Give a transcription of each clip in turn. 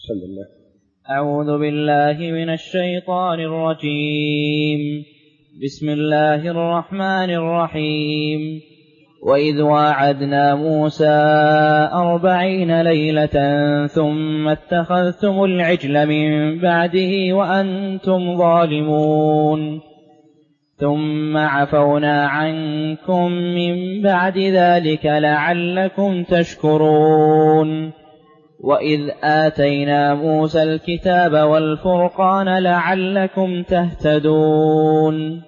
بسم الله. أعوذ بالله من الشيطان الرجيم. بسم الله الرحمن الرحيم. وإذ واعدنا موسى 40 ليلة ثم اتخذتم العجل من بعده وأنتم ظالمون ثم عفونا عنكم من بعد ذلك لعلكم تشكرون. وإذ آتينا موسى الكتاب والفرقان لعلكم تهتدون.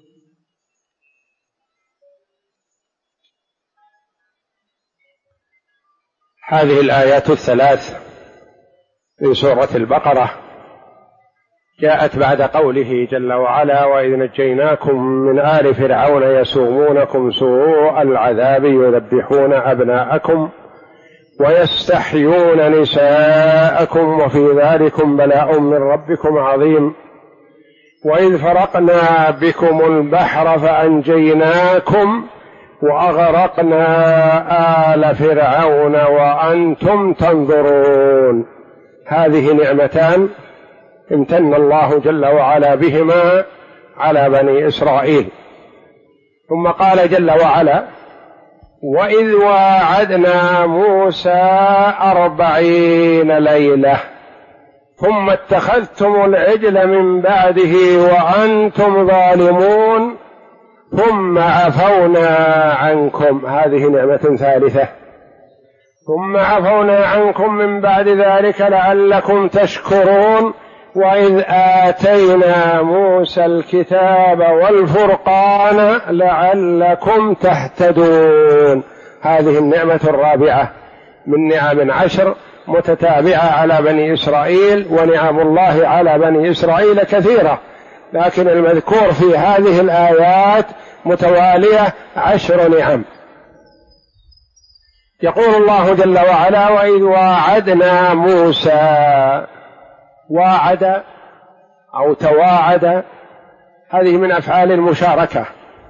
هذه الآيات الثلاث من سورة البقرة جاءت بعد قوله جل وعلا: وإذ نجيناكم من آل فرعون يسومونكم سوء العذاب يذبحون أبناءكم ويستحيون نساءكم وفي ذلكم بلاء من ربكم عظيم. وإذ فرقنا بكم البحر فأنجيناكم وأغرقنا آل فرعون وأنتم تنظرون. هذه نعمتان امتن الله جل وعلا بهما على بني إسرائيل. ثم قال جل وعلا: وإذ واعدنا موسى 40 ليلة ثم اتخذتم العجل من بعده وأنتم ظالمون ثم عفونا عنكم. هذه نعمة ثالثة. ثم عفونا عنكم من بعد ذلك لعلكم تشكرون. وإذ آتينا موسى الكتاب والفرقان لعلكم تهتدون. هذه النعمة الرابعة من نعم 10 متتابعة على بني إسرائيل. ونعم الله على بني إسرائيل كثيرة، لكن المذكور في هذه الآيات متوالية 10 نعم. يقول الله جل وعلا: وإذ واعدنا موسى. واعد أو تواعد هذه من أفعال المشاركة،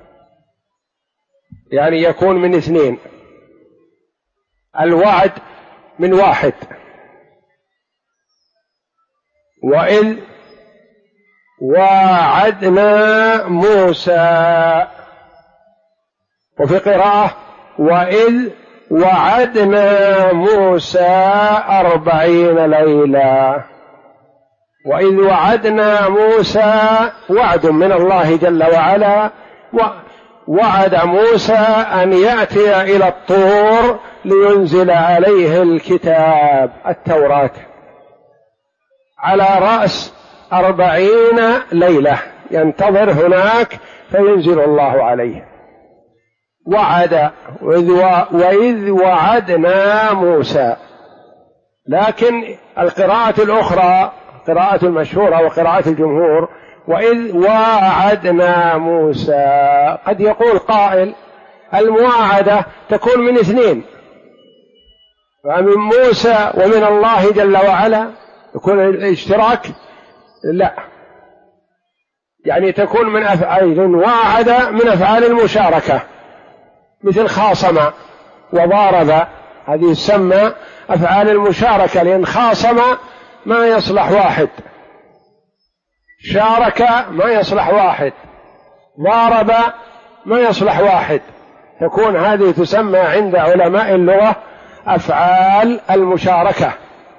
يعني يكون من اثنين. الوعد من واحد. وإذ واعدنا موسى، وفي قراءة وإذ وعدنا موسى 40 ليلة. وإذ وعدنا موسى وعد من الله جل وعلا، وعد موسى أن يأتي إلى الطور لينزل عليه الكتاب التوراة على رأس 40 ليلة، ينتظر هناك فينزل الله عليه. وعد وإذ وعدنا موسى. لكن القراءة الأخرى قراءة المشهورة وقراءة الجمهور وإذ واعدنا موسى. قد يقول قائل: المواعدة تكون من اثنين، فمن موسى ومن الله جل وعلا يكون الاشتراك. لا، يعني تكون من أفعال. واعد من أفعال المشاركة، مثل خاصم وضارب، هذه تسمى أفعال المشاركة، لأن خاصم ما يصلح واحد، شارك ما يصلح واحد، ضارب ما يصلح واحد. تكون هذه تسمى عند علماء اللغة أفعال المشاركة.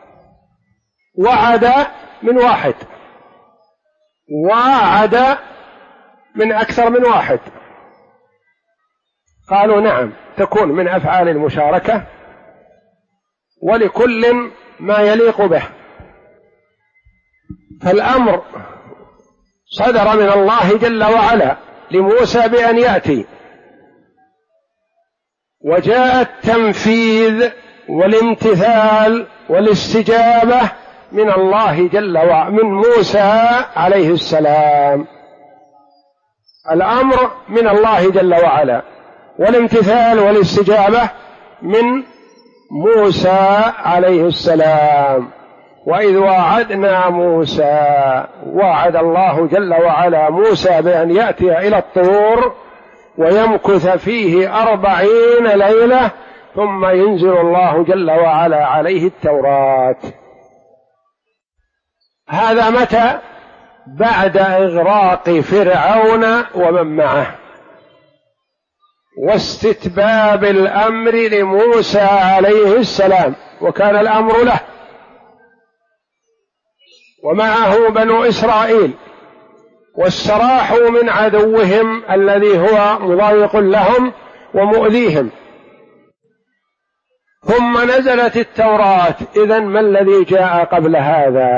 وعد من واحد، وعد من أكثر من واحد. قالوا نعم، تكون من أفعال المشاركة، ولكل ما يليق به. فالأمر صدر من الله جل وعلا لموسى بأن يأتي، وجاء التنفيذ والامتثال والاستجابة من الله جل وعلا، من موسى عليه السلام. الأمر من الله جل وعلا، والامتثال والاستجابة من موسى عليه السلام. وإذ واعدنا موسى، وعد الله جل وعلا موسى بأن يأتي إلى الطور ويمكث فيه 40 ليلة ثم ينزل الله جل وعلا عليه التوراة. هذا متى؟ بعد إغراق فرعون ومن معه واستتباب الأمر لموسى عليه السلام، وكان الأمر له ومعه بنو إسرائيل، واستراحوا من عدوهم الذي هو مضايق لهم ومؤذيهم. ثم نزلت التوراة. إذن ما الذي جاء قبل هذا؟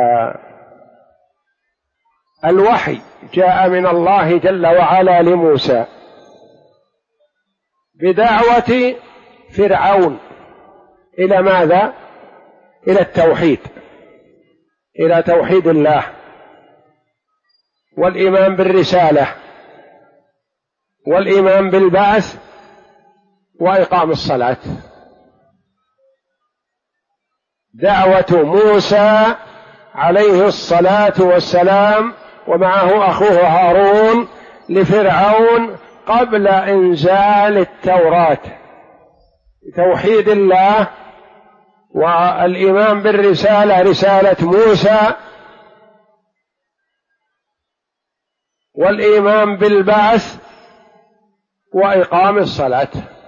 الوحي جاء من الله جل وعلا لموسى بدعوة فرعون إلى ماذا؟ إلى التوحيد، إلى توحيد الله والإيمان بالرسالة والإيمان بالبعث وإقام الصلاة. دعوة موسى عليه الصلاة والسلام ومعه أخوه هارون لفرعون قبل إنزال التوراة، توحيد الله والإيمان بالرسالة، رسالة موسى، والإيمان بالبعث وإقام الصلاة.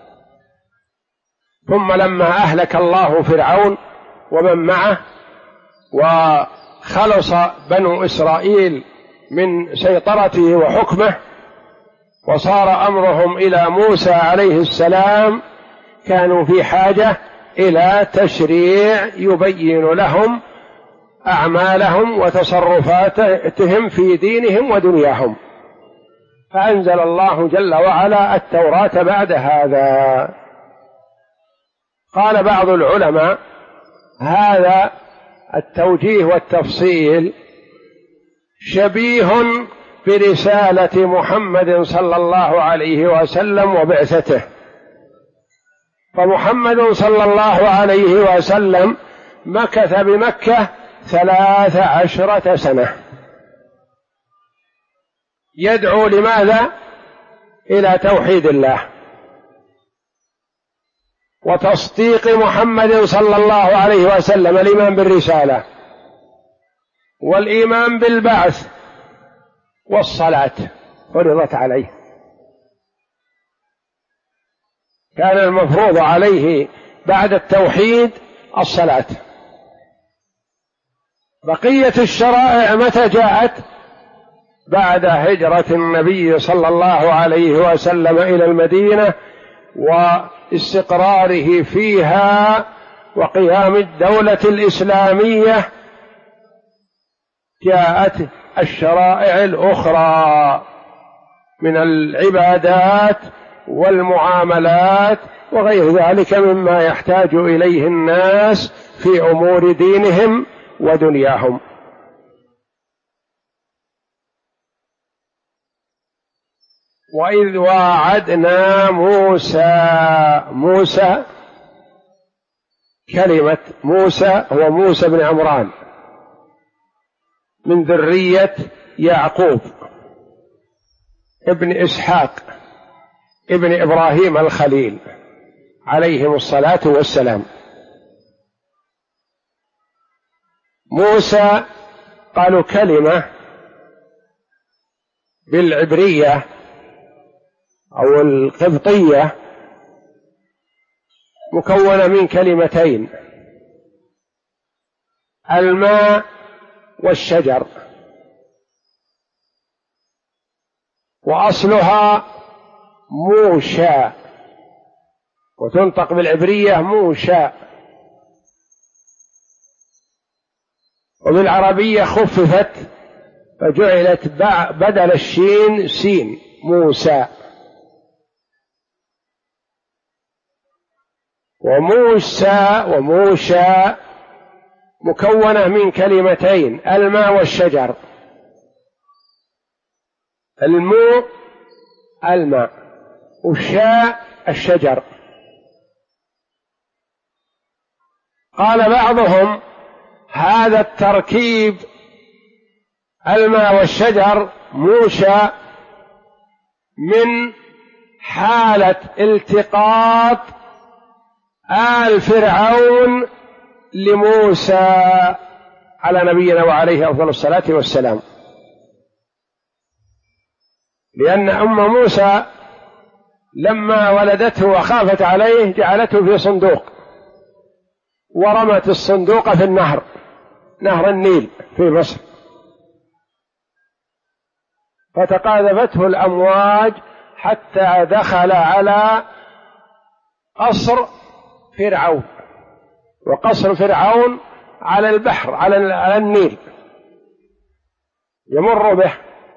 ثم لما أهلك الله فرعون ومن معه وخلص بنو إسرائيل من سيطرته وحكمه وصار أمرهم إلى موسى عليه السلام، كانوا في حاجة إلى تشريع يبين لهم أعمالهم وتصرفاتهم في دينهم ودنياهم، فأنزل الله جل وعلا التوراة بعد هذا. قال بعض العلماء هذا التوجيه والتفصيل شبيه برسالة محمد صلى الله عليه وسلم وبعثته، فمحمد صلى الله عليه وسلم مكث بمكة 13 سنة يدعو لماذا؟ إلى توحيد الله وتصديق محمد صلى الله عليه وسلم، الإيمان بالرسالة والإيمان بالبعث والصلاة فرضت عليه. كان المفروض عليه بعد التوحيد الصلاة. بقية الشرائع متى جاءت؟ بعد هجرة النبي صلى الله عليه وسلم إلى المدينة واستقراره فيها وقيام الدولة الإسلامية، جاءت الشرائع الأخرى من العبادات والمعاملات وغير ذلك مما يحتاج إليه الناس في أمور دينهم ودنياهم. وإذ واعدنا موسى كلمة موسى هو موسى بن عمران من ذرية يعقوب ابن إسحاق ابن إبراهيم الخليل عليهم الصلاة والسلام. موسى قالوا كلمة بالعبرية أو القبطية مكونة من كلمتين: الماء والشجر، وأصلها موشى وتنطق بالعبرية موشى، وبالعربية خففت فجعلت بدل الشين سين موسى. وموشى مكونة من كلمتين: الماء والشجر. الماء والشاء الشجر. قال بعضهم هذا التركيب الماء والشجر موشى من حالة التقاط آل فرعون لموسى على نبينا وعليه أفضل الصلاة والسلام، لأن أم موسى لما ولدته وخافت عليه جعلته في صندوق ورمت الصندوق في النهر، نهر النيل في مصر، فتقاذفته الأمواج حتى دخل على قصر فرعون، وقصر فرعون على البحر على النيل يمر به،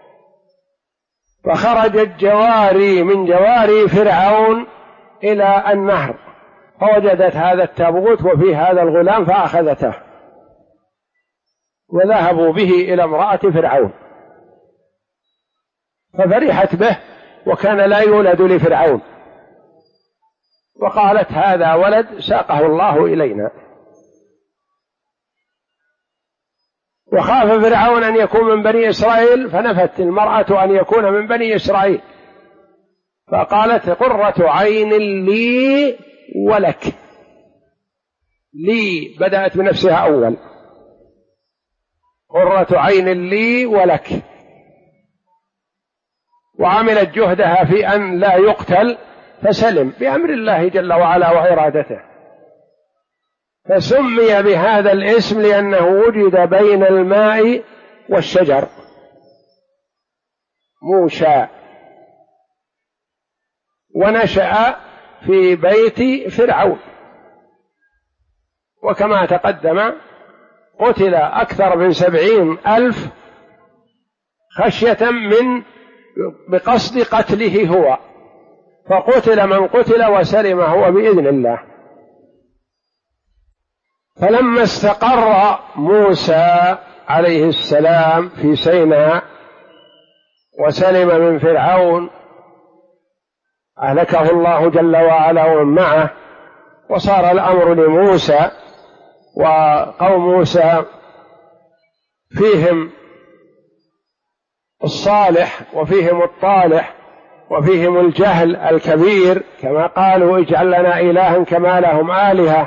فخرجت جواري من جواري فرعون إلى النهر، فوجدت هذا التابوت وفيه هذا الغلام فأخذته وذهبوا به إلى امرأة فرعون، ففرحت به وكان لا يولد لفرعون، وقالت هذا ولد ساقه الله إلينا. وخاف فرعون أن يكون من بني إسرائيل، فنفت المرأة أن يكون من بني إسرائيل، فقالت قرة عين لي ولك، لي بدأت بنفسها أول، قرة عين لي ولك، وعملت جهدها في أن لا يقتل فسلم بأمر الله جل وعلا وإرادته، فسمي بهذا الاسم لأنه وجد بين الماء والشجر موشى، ونشأ في بيت فرعون، وكما تقدم قتل أكثر من 70,000 خشية بقصد قتله هو، فقتل من قتل وسلم هو بإذن الله. فلما استقر موسى عليه السلام في سيناء وسلم من فرعون أهلكه الله جل وعلا ومن معه، وصار الأمر لموسى، وقوم موسى فيهم الصالح وفيهم الطالح وفيهم الجهل الكبير، كما قالوا اجعل لنا إلها كما لهم آلهة،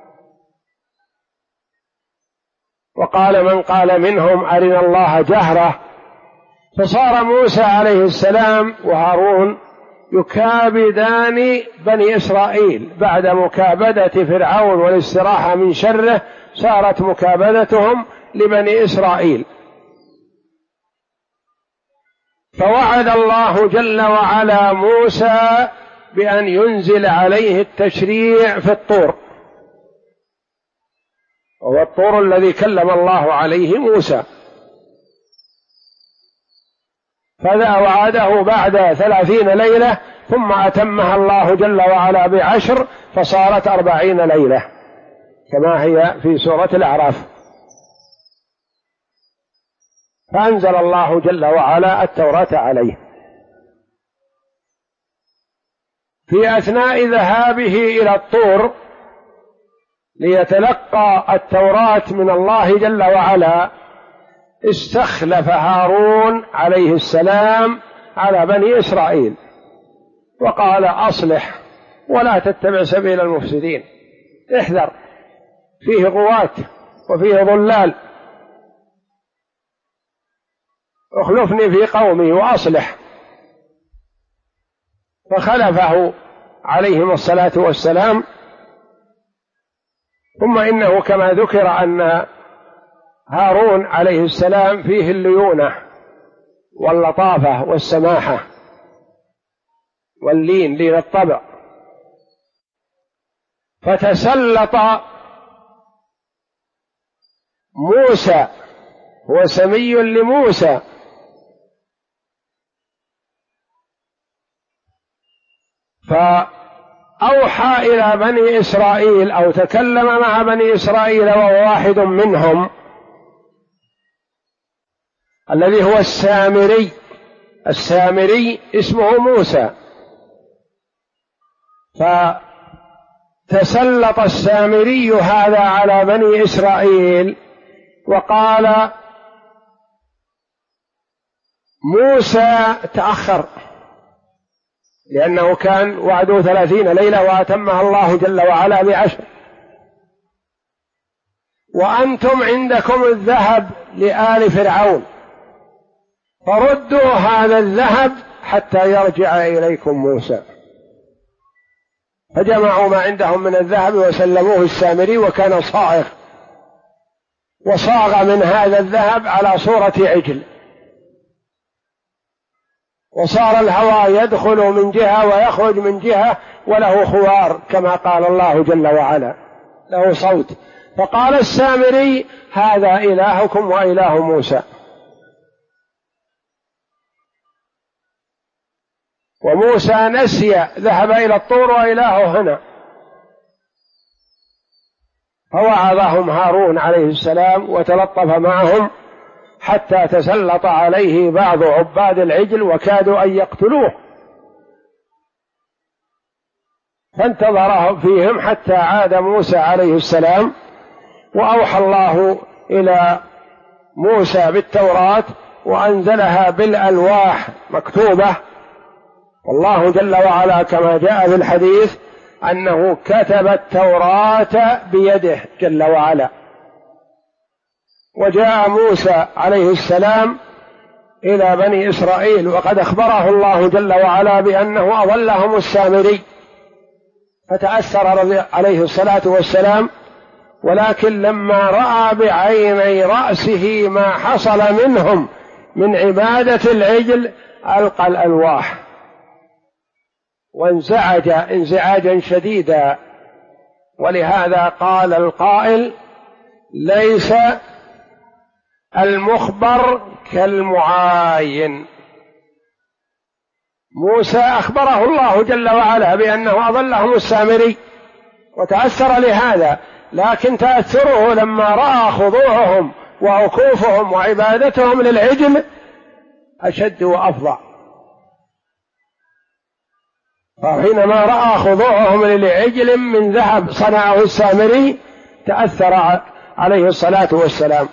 وقال من قال منهم أرنا الله جهرة، فصار موسى عليه السلام وهارون يكابدان بني إسرائيل بعد مكابدة فرعون والاستراحة من شره، صارت مكابدتهم لبني إسرائيل. فوعد الله جل وعلا موسى بأن ينزل عليه التشريع في الطور، وهو الطور الذي كلم الله عليه موسى، فذا وعده بعد 30 ليلة، ثم أتمها الله جل وعلا ب10 فصارت 40 ليلة كما هي في سورة الأعراف. فأنزل الله جل وعلا التوراة عليه. في أثناء ذهابه إلى الطور ليتلقى التوراة من الله جل وعلا، استخلف هارون عليه السلام على بني إسرائيل وقال أصلح ولا تتبع سبيل المفسدين، احذر فيه غواة وفيه ضلال، اخلفني في قومي وأصلح. فخلفه عليهم الصلاة والسلام. ثم إنه كما ذكر أن هارون عليه السلام فيه الليونة واللطافة والسماحة واللين، لين الطبع، فتسلط موسى، هو سمي لموسى، فأوحى إلى بني إسرائيل أو تكلم مع بني إسرائيل وهو واحد منهم الذي هو السامري. السامري اسمه موسى، فتسلط السامري هذا على بني إسرائيل وقال موسى تأخر، لأنه كان وعده 30 ليلة وأتمها الله جل وعلا ب10، وأنتم عندكم الذهب لآل فرعون، فردوا هذا الذهب حتى يرجع إليكم موسى. فجمعوا ما عندهم من الذهب وسلموه السامري، وكان صائغ، وصاغ من هذا الذهب على صورة عجل، وصار الهواء يدخل من جهة ويخرج من جهة، وله خوار كما قال الله جل وعلا، له صوت. فقال السامري: هذا إلهكم وإله موسى. وموسى نسي، ذهب إلى الطور وإلهه هنا. فوعظهم هارون عليه السلام وتلطف معهم حتى تسلط عليه بعض عباد العجل وكادوا أن يقتلوه، فانتظره فيهم حتى عاد موسى عليه السلام، وأوحى الله إلى موسى بالتوراة وأنزلها بالألواح مكتوبة. والله جل وعلا كما جاء في الحديث أنه كتب التوراة بيده جل وعلا. وجاء موسى عليه السلام إلى بني إسرائيل وقد أخبره الله جل وعلا بأنه أضلهم السامري، فتأثر عليه الصلاة والسلام، ولكن لما رأى بعيني رأسه ما حصل منهم من عبادة العجل ألقى الألواح وانزعج انزعاجا شديدا. ولهذا قال القائل: ليس المخبر كالمعاين. موسى أخبره الله جل وعلا بأنه أضلهم السامري وتأثر لهذا، لكن تأثره لما رأى خضوعهم وعكوفهم وعبادتهم للعجل أشد وأفظع. فحينما رأى خضوعهم للعجل من ذهب صنعه السامري تأثر عليه الصلاة والسلام،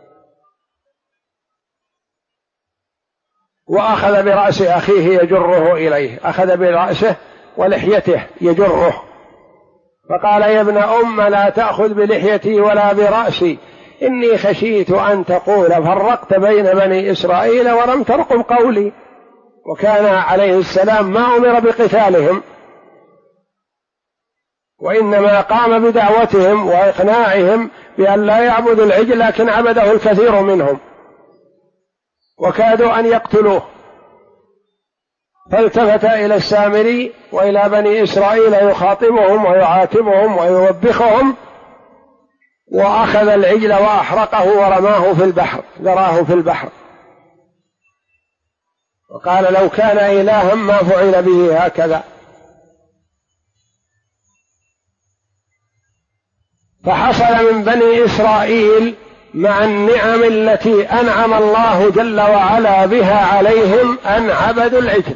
وأخذ برأس أخيه يجره إليه، أخذ برأسه ولحيته يجره، فقال: يا ابن أم لا تأخذ بلحيتي ولا برأسي، إني خشيت أن تقول فرقت بين بني إسرائيل ولم ترقب قولي. وكان عليه السلام ما أمر بقتالهم، وإنما قام بدعوتهم وإقناعهم بأن لا يعبدوا العجل، لكن عبده الكثير منهم وكادوا أن يقتلوه. فالتفت إلى السامري وإلى بني إسرائيل يخاطبهم ويعاتبهم ويوبخهم، وأخذ العجل وأحرقه ورماه في البحر، ذراه في البحر، وقال: لو كان إلها ما فعل به هكذا. فحصل من بني إسرائيل مع النعم التي أنعم الله جل وعلا بها عليهم أن عبدوا العجل،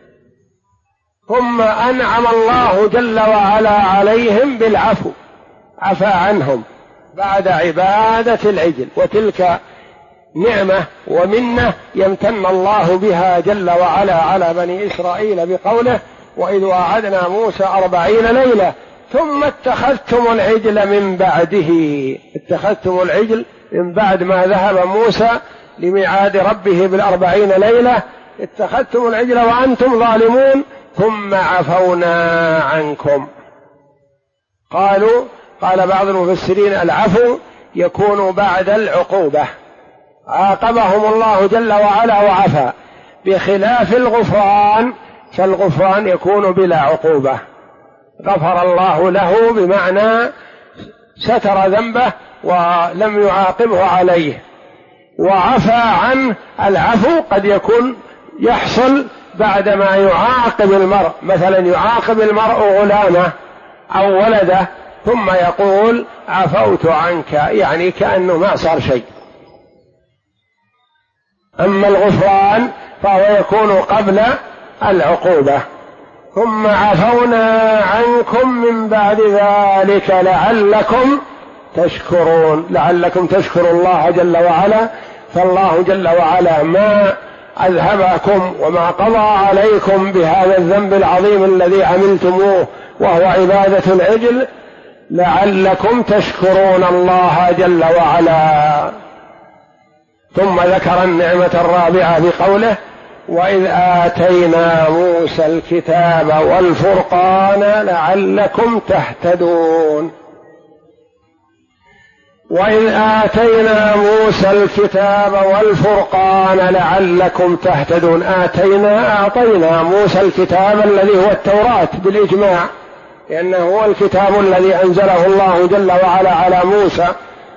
ثم أنعم الله جل وعلا عليهم بالعفو، عفى عنهم بعد عبادة العجل. وتلك نعمة ومنة يمتن الله بها جل وعلا على بني إسرائيل بقوله: وإذ وعدنا موسى 40 ليلة ثم اتخذتم العجل من بعده. اتخذتم العجل من بعد ما ذهب موسى لميعاد ربه ب40 ليلة، اتخذتم العجل وأنتم ظالمون ثم عفونا عنكم. قال بعض المفسرين: العفو يكون بعد العقوبة، عاقبهم الله جل وعلا وعفى، بخلاف الغفران، فالغفران يكون بلا عقوبة. غفر الله له بمعنى ستر ذنبه ولم يعاقبه عليه، وعفى عنه. العفو قد يكون يحصل بعدما يعاقب المرء، مثلا يعاقب المرء غلامه أو ولده ثم يقول: عفوت عنك، يعني كأنه ما صار شيء. أما الغفران فهو يكون قبل العقوبة. ثم عفونا عنكم من بعد ذلك لعلكم تشكرون، لعلكم تشكروا الله جل وعلا. فالله جل وعلا ما أذهبكم وما قضى عليكم بهذا الذنب العظيم الذي عملتموه وهو عبادة العجل لعلكم تشكرون الله جل وعلا. ثم ذكر النعمة الرابعة بقوله: وإذ آتينا موسى الكتاب والفرقان لعلكم تهتدون. وإذ آتينا موسى الكتاب والفرقان لعلكم تهتدون. أعطينا موسى الكتاب الذي هو التوراة بالإجماع، لأنه هو الكتاب الذي أنزله الله جل وعلا على موسى.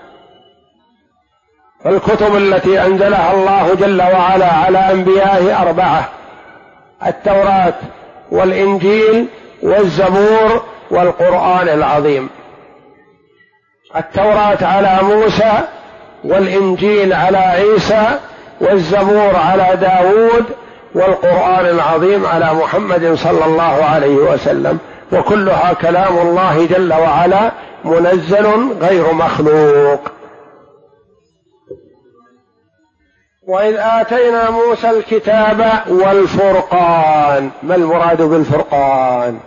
الكتب التي أنزلها الله جل وعلا على أنبيائه 4: التوراة والإنجيل والزبور والقرآن العظيم. التوراة على موسى، والإنجيل على عيسى، والزبور على داود، والقرآن العظيم على محمد صلى الله عليه وسلم، وكلها كلام الله جل وعلا منزل غير مخلوق. وإذ آتينا موسى الكتاب والفرقان. ما المراد بالفرقان؟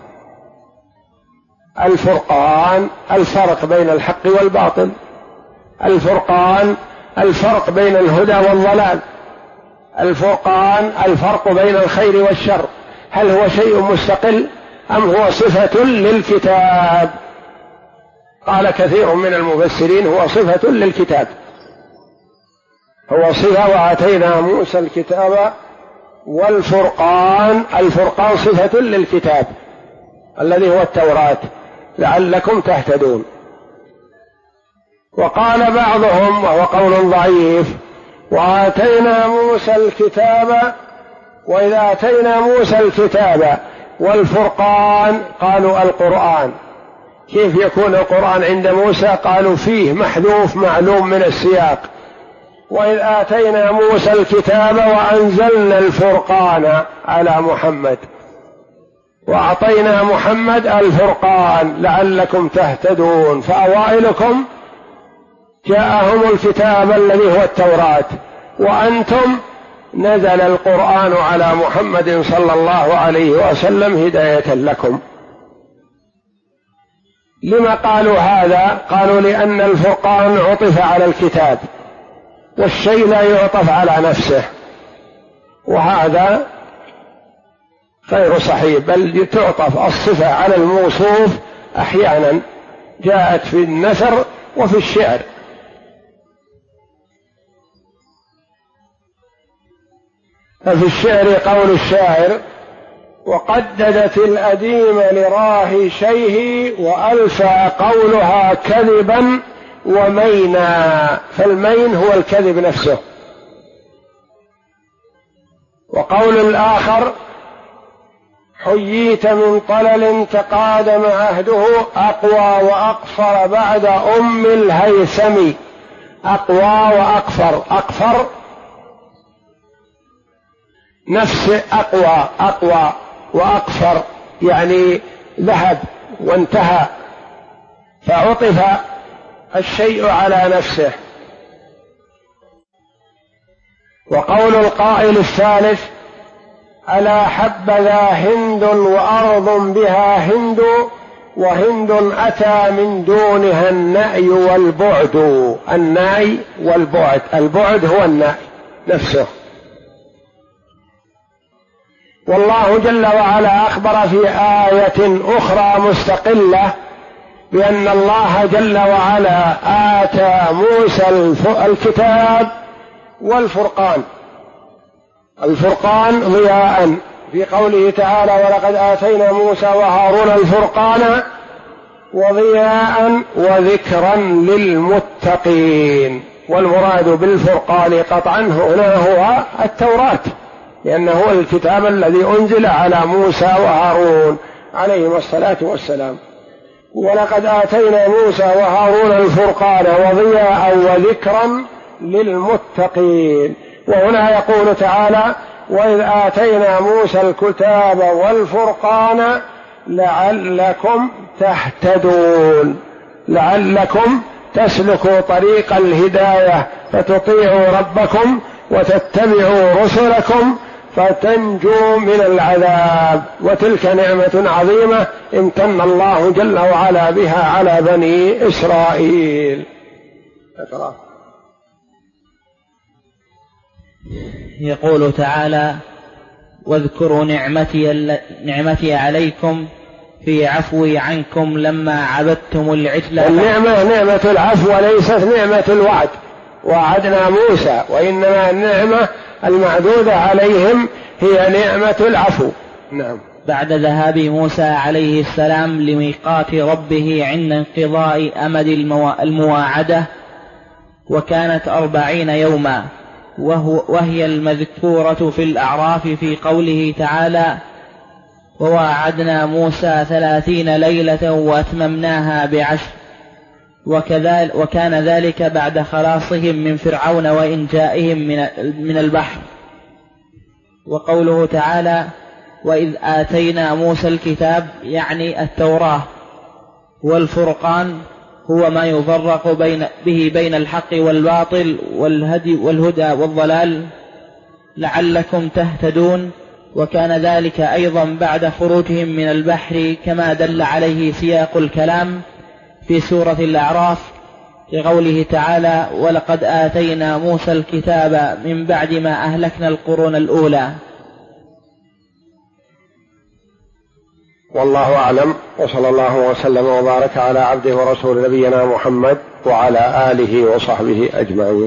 الفرقان الفرق بين الحق والباطل، الفرقان الفرق بين الهدى والضلال، الفرقان الفرق بين الخير والشر. هل هو شيء مستقل أم هو صفة للكتاب؟ قال كثير من المفسرين هو صفة للكتاب، هو صفة. وآتينا موسى الكتاب والفرقان، الفرقان صفة للكتاب الذي هو التوراة لعلكم تهتدون. وقال بعضهم وهو قول ضعيف: وآتينا موسى الكتاب، وإذا آتينا موسى الكتاب والفرقان قالوا القرآن. كيف يكون القرآن عند موسى؟ قالوا فيه محذوف معلوم من السياق. وإذ آتينا موسى الكتاب وأنزلنا الفرقان على محمد، وأعطينا محمد الفرقان لعلكم تهتدون. فأوائلكم جاءهم الكتاب الذي هو التوراة، وأنتم نزل القرآن على محمد صلى الله عليه وسلم هداية لكم. لما قالوا هذا؟ قالوا لأن الفرقان عطف على الكتاب، والشيء لا يعطف على نفسه، وهذا غير صحيح، بل تعطف الصفة على الموصوف أحيانا، جاءت في النثر وفي الشعر. ففي الشعر قول الشاعر: وقددت الأديم لراهي شيه وألفى قولها كذبا ومينا. فالمين هو الكذب نفسه. وقول الآخر: حييت من طلل تقادم عهده أقوى وأقفر بعد أم الهيثم. أقوى وأقفر، أقفر نفس أقوى وأقفر يعني ذهب وانتهى، فعطف الشيء على نفسه. وقول القائل الثالث: ألا حبذا هند وأرض بها هند، وهند أتى من دونها النأي والبعد. النأي والبعد، البعد هو النأي نفسه. والله جل وعلا أخبر في آية أخرى مستقلة بأن الله جل وعلا آتى موسى الكتاب والفرقان. الفرقان ضياء في قوله تعالى: ولقد آتينا موسى وهارون الفرقان وضياء وذكرا للمتقين. والمراد بالفرقان قطعا هنا هو التوراة، لأنه هو الكتاب الذي أنزل على موسى وهارون عليهما الصلاة والسلام. ولقد آتينا موسى وهارون الفرقان وضياء وذكرا للمتقين. وهنا يقول تعالى: وإذ آتينا موسى الكتاب والفرقان لعلكم تهتدون، لعلكم تسلكوا طريق الهداية فتطيعوا ربكم وتتبعوا رسلكم فتنجو من العذاب، وتلك نعمة عظيمة امتن الله جل وعلا بها على بني إسرائيل. يقول تعالى: واذكروا نعمتي عليكم في عفوي عنكم لما عبدتم العجل. النعمة نعمة العفو وليست نعمة الوعد، وعدنا موسى، وإنما النعمة المعدودة عليهم هي نعمة العفو. نعم. بعد ذهاب موسى عليه السلام لميقات ربه عند انقضاء أمد المواعدة، وكانت 40 يوما، وهي المذكورة في الأعراف في قوله تعالى: وواعدنا موسى 30 ليلة وأتممناها ب10. وكان ذلك بعد خلاصهم من فرعون وإنجائهم من البحر. وقوله تعالى: وإذ آتينا موسى الكتاب، يعني التوراة، والفرقان هو ما يفرق به بين الحق والباطل والهدى والضلال لعلكم تهتدون. وكان ذلك أيضا بعد خروجهم من البحر، كما دل عليه سياق الكلام في سورة الأعراف لقوله تعالى: ولقد آتينا موسى الكتاب من بعد ما أهلكنا القرون الأولى. والله أعلم، وصلى الله وسلم وبارك على عبده ورسول نبينا محمد وعلى آله وصحبه أجمعين.